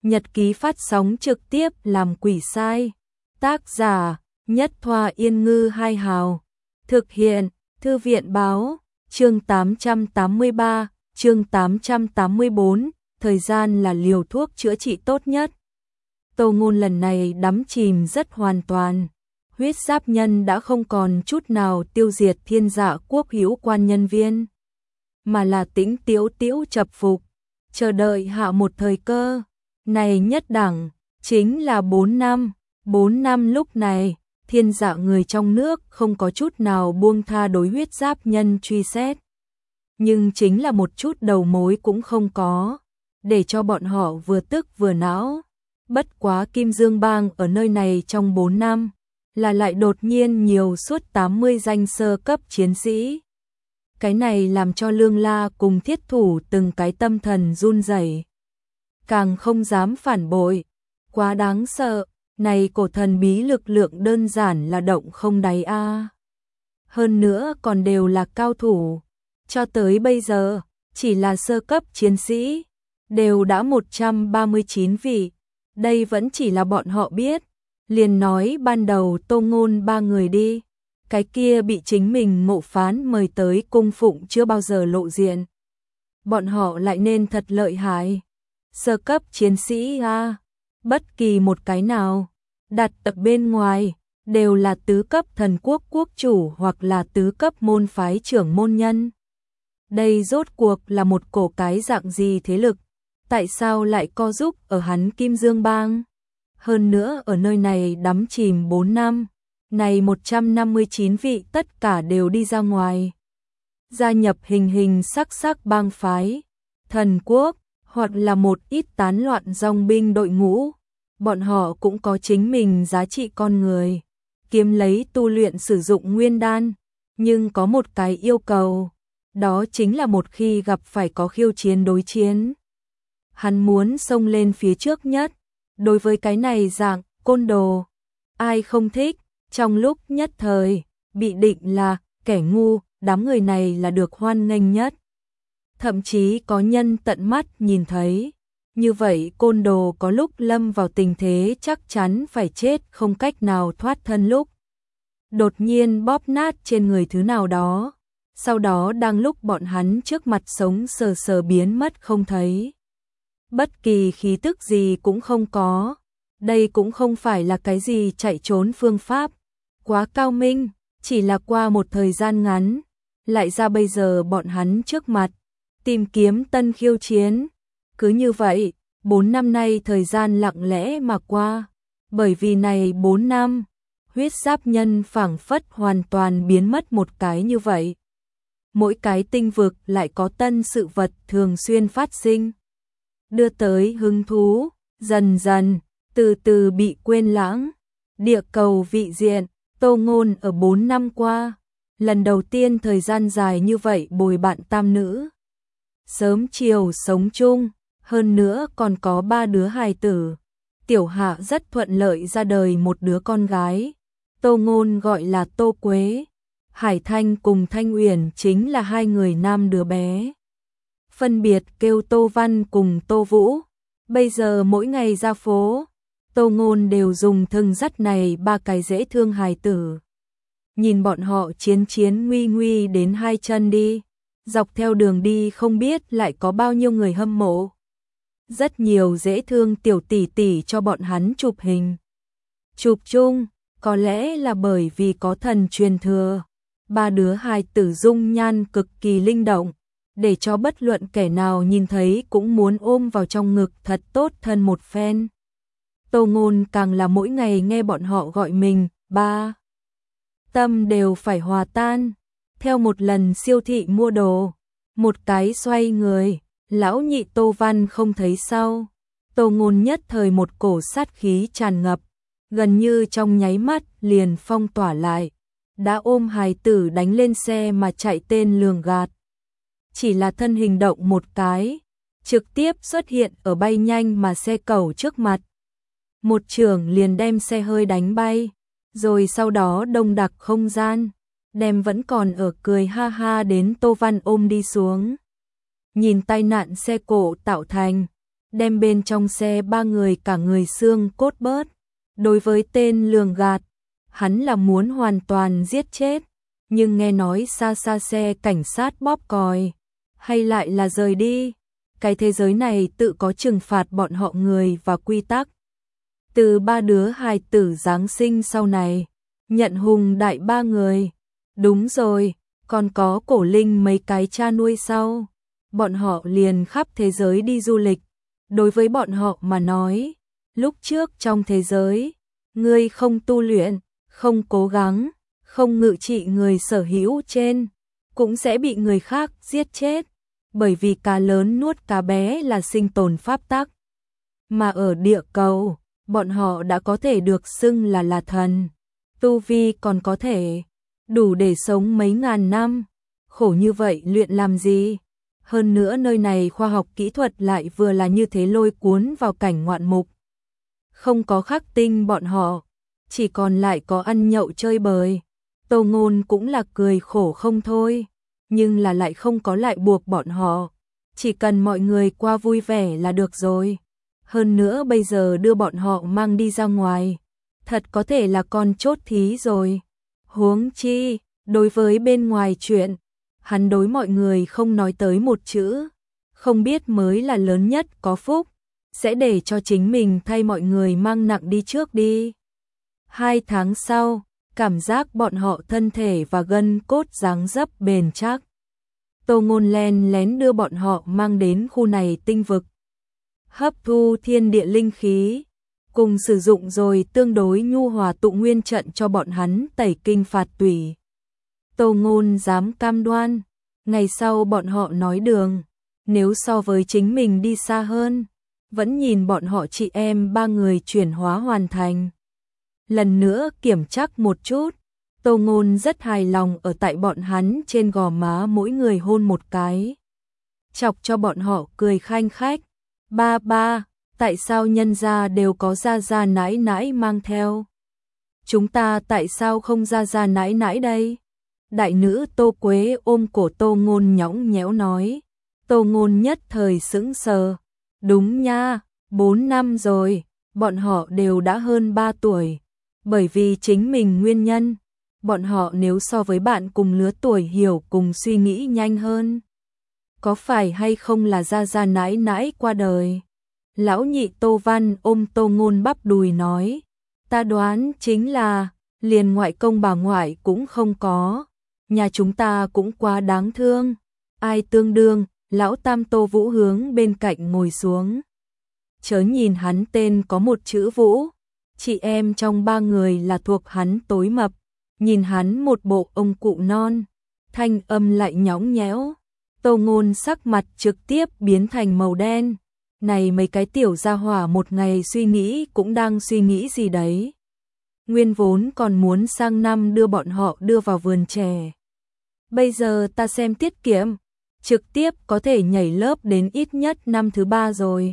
Nhật ký phát sóng trực tiếp làm quỷ sai. Tác giả Nhất Thoa Yên Ngư Hai Hào. Thực hiện Thư viện Báo. Chương 883, chương 884, thời gian là liều thuốc chữa trị tốt nhất. Tô Ngôn lần này đắm chìm rất hoàn toàn. Huyết Giáp Nhân đã không còn chút nào tiêu diệt Thiên Dạ Quốc hữu quan nhân viên, mà là tĩnh tiếu tiếu chập phục, chờ đợi hạ một thời cơ. Này nhất đẳng, chính là 4 năm. 4 năm lúc này, Thiên Dạ người trong nước không có chút nào buông tha đối Huyết Giáp Nhân truy xét. Nhưng chính là một chút đầu mối cũng không có, để cho bọn họ vừa tức vừa não. Bất quá Kim Dương Bang ở nơi này trong 4 năm, là lại đột nhiên nhiều suốt 80 danh sơ cấp chiến sĩ. Cái này làm cho Lương La cùng Thiết Thủ từng cái tâm thần run rẩy, càng không dám phản bội. Quá đáng sợ, này cổ thần bí lực lượng đơn giản là động không đáy a. Hơn nữa còn đều là cao thủ, cho tới bây giờ, chỉ là sơ cấp chiến sĩ, đều đã 139 vị. Đây vẫn chỉ là bọn họ biết. Liền nói ban đầu Tô Ngôn 3 người đi, cái kia bị chính mình Ngộ Phán mời tới cung phụng chưa bao giờ lộ diện. Bọn họ lại nên thật lợi hại. Sơ cấp chiến sĩ a, bất kỳ một cái nào đặt ở bên ngoài đều là tứ cấp thần quốc quốc chủ hoặc là tứ cấp môn phái trưởng môn nhân. Đây rốt cuộc là một cổ cái dạng gì thế lực? Tại sao lại co giúp ở hắn Kim Dương Bang? Hơn nữa ở nơi này đắm chìm 4 năm, này 159 vị tất cả đều đi ra ngoài, gia nhập hình sắc bang phái, thần quốc, hoặc là một ít tán loạn dòng binh đội ngũ. Bọn họ cũng có chính mình giá trị con người, kiếm lấy tu luyện sử dụng nguyên đan, nhưng có một cái yêu cầu, đó chính là một khi gặp phải có khiêu chiến đối chiến, hắn muốn xông lên phía trước nhất. Đối với cái này dạng côn đồ, ai không thích? Trong lúc nhất thời bị định là kẻ ngu, đám người này là được hoan nghênh nhất. Thậm chí có nhân tận mắt nhìn thấy, như vậy côn đồ có lúc lâm vào tình thế chắc chắn phải chết không cách nào thoát thân lúc, đột nhiên bóp nát trên người thứ nào đó, sau đó đang lúc bọn hắn trước mặt sống sờ sờ biến mất không thấy. Bất kỳ khí tức gì cũng không có. Đây cũng không phải là cái gì chạy trốn phương pháp quá cao minh, chỉ là qua một thời gian ngắn, lại ra bây giờ bọn hắn trước mặt, tìm kiếm tân khiêu chiến. Cứ như vậy, 4 năm nay thời gian lặng lẽ mà qua, bởi vì này 4 năm, Huyết Giáp Nhân phảng phất hoàn toàn biến mất một cái như vậy. Mỗi cái tinh vực lại có tân sự vật thường xuyên phát sinh, đưa tới hứng thú, dần dần, từ từ bị quên lãng. Địa cầu vị diện, Tô Ngôn ở 4 năm qua, lần đầu tiên thời gian dài như vậy bồi bạn tam nữ. Sớm chiều sống chung, hơn nữa còn có 3 đứa hài tử. Tiểu Hạ rất thuận lợi ra đời một đứa con gái. Tô Ngôn gọi là Tô Quế. Hải Thanh cùng Thanh Uyển chính là 2 người nam đứa bé, phân biệt kêu Tô Văn cùng Tô Vũ. Bây giờ mỗi ngày ra phố, Tô Ngôn đều dùng thừng dắt này 3 cái dễ thương hài tử. Nhìn bọn họ chiến nguy nguy đến 2 chân đi, dọc theo đường đi không biết lại có bao nhiêu người hâm mộ. Rất nhiều dễ thương tiểu tỷ tỷ cho bọn hắn chụp hình. Chụp chung, có lẽ là bởi vì có thần truyền thừa. 3 đứa hài tử dung nhan cực kỳ linh động, để cho bất luận kẻ nào nhìn thấy cũng muốn ôm vào trong ngực thật tốt thân một phen. Tô Ngôn càng là mỗi ngày nghe bọn họ gọi mình ba, tâm đều phải hòa tan. Theo một lần siêu thị mua đồ, một cái xoay người, lão nhị Tô Văn không thấy sau. Tô Ngôn nhất thời một cổ sát khí tràn ngập, gần như trong nháy mắt liền phong tỏa lại, đã ôm hài tử đánh lên xe mà chạy tên lường gạt. Chỉ là thân hình động một cái, trực tiếp xuất hiện ở bay nhanh mà xe cầu trước mặt. Một chưởng liền đem xe hơi đánh bay, rồi sau đó đông đặc không gian, đem vẫn còn ở cười ha ha đến Tô Văn ôm đi xuống. Nhìn tai nạn xe cộ tạo thành, đem bên trong xe ba người cả người xương cốt bớt. Đối với tên lường gạt, hắn là muốn hoàn toàn giết chết, nhưng nghe nói xa xa xe cảnh sát bóp còi, hay lại là rời đi. Cái thế giới này tự có trừng phạt bọn họ người và quy tắc. Từ ba đứa hài tử Giáng sinh sau này, nhận hùng đại ba người. Đúng rồi, còn có cổ linh mấy cái cha nuôi sau. Bọn họ liền khắp thế giới đi du lịch. Đối với bọn họ mà nói, lúc trước trong thế giới, ngươi không tu luyện, không cố gắng, không ngự trị người sở hữu trên, cũng sẽ bị người khác giết chết. Bởi vì cá lớn nuốt cá bé là sinh tồn pháp tắc. Mà ở địa cầu, bọn họ đã có thể được xưng là thần. Tu vi còn có thể đủ để sống mấy ngàn năm. Khổ như vậy luyện làm gì? Hơn nữa nơi này khoa học kỹ thuật lại vừa là như thế lôi cuốn vào cảnh ngoạn mục. Không có khắc tinh bọn họ, chỉ còn lại có ăn nhậu chơi bời. Tô Ngôn cũng là cười khổ không thôi, nhưng là lại không có lại buộc bọn họ. Chỉ cần mọi người qua vui vẻ là được rồi. Hơn nữa bây giờ đưa bọn họ mang đi ra ngoài, thật có thể là con chốt thí rồi. Huống chi, đối với bên ngoài chuyện, hắn đối mọi người không nói tới một chữ, không biết mới là lớn nhất có phúc, sẽ để cho chính mình thay mọi người mang nặng đi trước đi. 2 tháng sau, cảm giác bọn họ thân thể và gân cốt dáng dấp bền chắc. Tô Ngôn len lén đưa bọn họ mang đến khu này tinh vực, hấp thu thiên địa linh khí, cùng sử dụng rồi tương đối nhu hòa tụ nguyên trận cho bọn hắn tẩy kinh phạt tủy. Tô Ngôn dám cam đoan, ngày sau bọn họ nói đường, nếu so với chính mình đi xa hơn, vẫn nhìn bọn họ chị em ba người chuyển hóa hoàn thành. Lần nữa kiểm tra một chút, Tô Ngôn rất hài lòng ở tại bọn hắn trên gò má mỗi người hôn một cái. Chọc cho bọn họ cười khanh khách. Ba ba, tại sao nhân gia đều có gia gia nãi nãi mang theo? Chúng ta tại sao không gia gia nãi nãi đây? Đại nữ Tô Quế ôm cổ Tô Ngôn nhõng nhẽo nói. Tô Ngôn nhất thời sững sờ. Đúng nha, 4 năm rồi, bọn họ đều đã hơn 3 tuổi. Bởi vì chính mình nguyên nhân, bọn họ nếu so với bạn cùng lứa tuổi hiểu cùng suy nghĩ nhanh hơn. Có phải hay không là gia gia nãi nãi qua đời? Lão nhị Tô Văn ôm Tô Ngôn bắp đùi nói. Ta đoán chính là, liền ngoại công bà ngoại cũng không có. Nhà chúng ta cũng quá đáng thương. Ai tương đương, lão tam Tô Vũ hướng bên cạnh ngồi xuống. Chớ nhìn hắn tên có một chữ Vũ. Chị em trong 3 người là thuộc hắn tối mập. Nhìn hắn một bộ ông cụ non. Thanh âm lại nhõng nhẽo. Tô Ngôn sắc mặt trực tiếp biến thành màu đen. Này mấy cái tiểu gia hỏa một ngày suy nghĩ cũng đang suy nghĩ gì đấy. Nguyên vốn còn muốn sang năm đưa bọn họ đưa vào vườn trẻ. Bây giờ ta xem tiết kiệm, trực tiếp có thể nhảy lớp đến ít nhất năm thứ 3 rồi.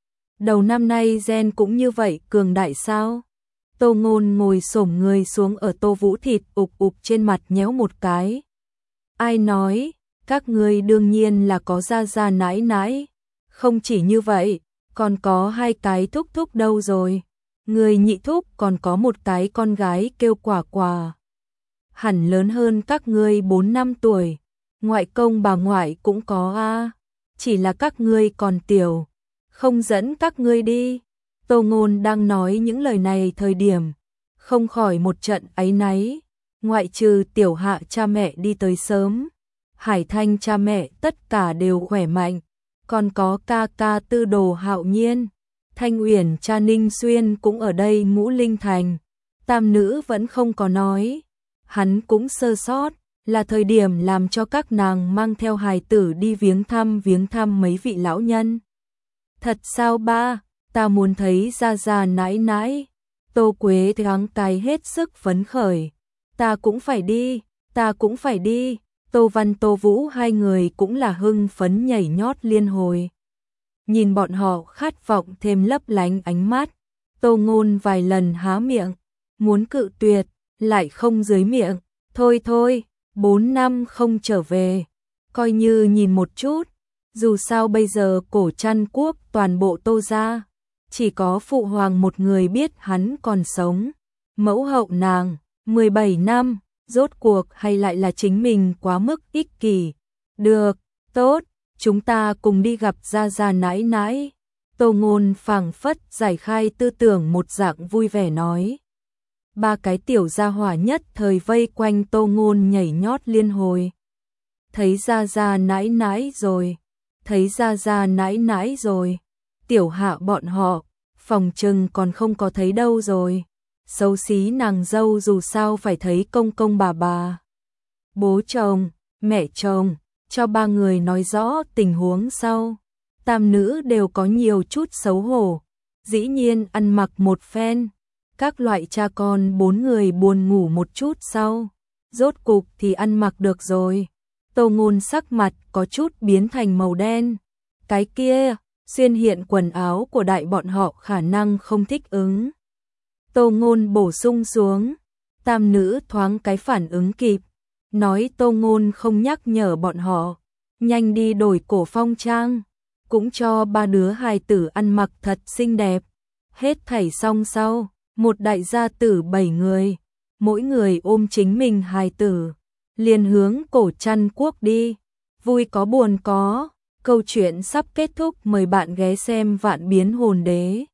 Đầu năm nay gen cũng như vậy cường đại sao? Tô Ngôn ngồi xổm người xuống ở Tô Vũ thịt ục ục trên mặt nhéo một cái. Ai nói, các ngươi đương nhiên là có gia gia nãi nãi. Không chỉ như vậy, còn có 2 cái thúc thúc đâu rồi. Người nhị thúc còn có một cái con gái kêu Quả Quả. Hẳn lớn hơn các ngươi 4 năm tuổi. Ngoại công bà ngoại cũng có a, chỉ là các ngươi còn tiểu, không dẫn các ngươi đi. Tô Ngôn đang nói những lời này thời điểm, không khỏi một trận áy náy. Ngoại trừ Tiểu Hạ cha mẹ đi tới sớm, Hải Thanh cha mẹ tất cả đều khỏe mạnh, còn có ca ca Tư Đồ Hạo Nhiên, Thanh Uyển cha Ninh Xuyên cũng ở đây Ngũ Linh Thành. Tam nữ vẫn không có nói, hắn cũng sơ sót, là thời điểm làm cho các nàng mang theo hài tử đi viếng thăm mấy vị lão nhân. Thật sao ba, ta muốn thấy gia gia nãi nãi. Tô Quế gắng cái hết sức phấn khởi. Ta cũng phải đi, ta cũng phải đi. Tô Văn Tô Vũ hai người cũng là hưng phấn nhảy nhót liên hồi. Nhìn bọn họ khát vọng thêm lấp lánh ánh mắt. Tô Ngôn vài lần há miệng, muốn cự tuyệt, lại không dưới miệng. Thôi thôi, 4 năm không trở về, coi như nhìn một chút. Dù sao bây giờ Cổ Trăn Quốc toàn bộ Tô gia, chỉ có phụ hoàng một người biết hắn còn sống. Mẫu hậu nàng, 17 năm, rốt cuộc hay lại là chính mình quá mức ích kỷ. Được, tốt, chúng ta cùng đi gặp gia gia nãi nãi. Tô Ngôn phảng phất giải khai tư tưởng một dạng vui vẻ nói. Ba cái tiểu gia hỏa nhất thời vây quanh Tô Ngôn nhảy nhót liên hồi. Thấy gia gia nãi nãi rồi, thấy gia gia nãi nãi rồi. Tiểu Hạ bọn họ, phòng trừng còn không có thấy đâu rồi. Xấu xí nàng dâu dù sao phải thấy công công bà. Bố chồng, mẹ chồng, cho ba người nói rõ tình huống sau. Tam nữ đều có nhiều chút xấu hổ, dĩ nhiên ăn mặc một phen. Các loại cha con bốn người buồn ngủ một chút sau, rốt cục thì ăn mặc được rồi. Tô Ngôn sắc mặt có chút biến thành màu đen. Cái kia, xuyên hiện quần áo của đại bọn họ khả năng không thích ứng. Tô Ngôn bổ sung xuống, tam nữ thoáng cái phản ứng kịp, nói Tô Ngôn không nhắc nhở bọn họ, nhanh đi đổi cổ phong trang, cũng cho ba đứa hài tử ăn mặc thật xinh đẹp. Hết thảy xong sau, một đại gia tử 7 người, mỗi người ôm chính mình hài tử, liền hướng Cổ Trăn Quốc đi. Vui có buồn có, câu chuyện sắp kết thúc, mời bạn ghé xem Vạn Biến Hồn Đế.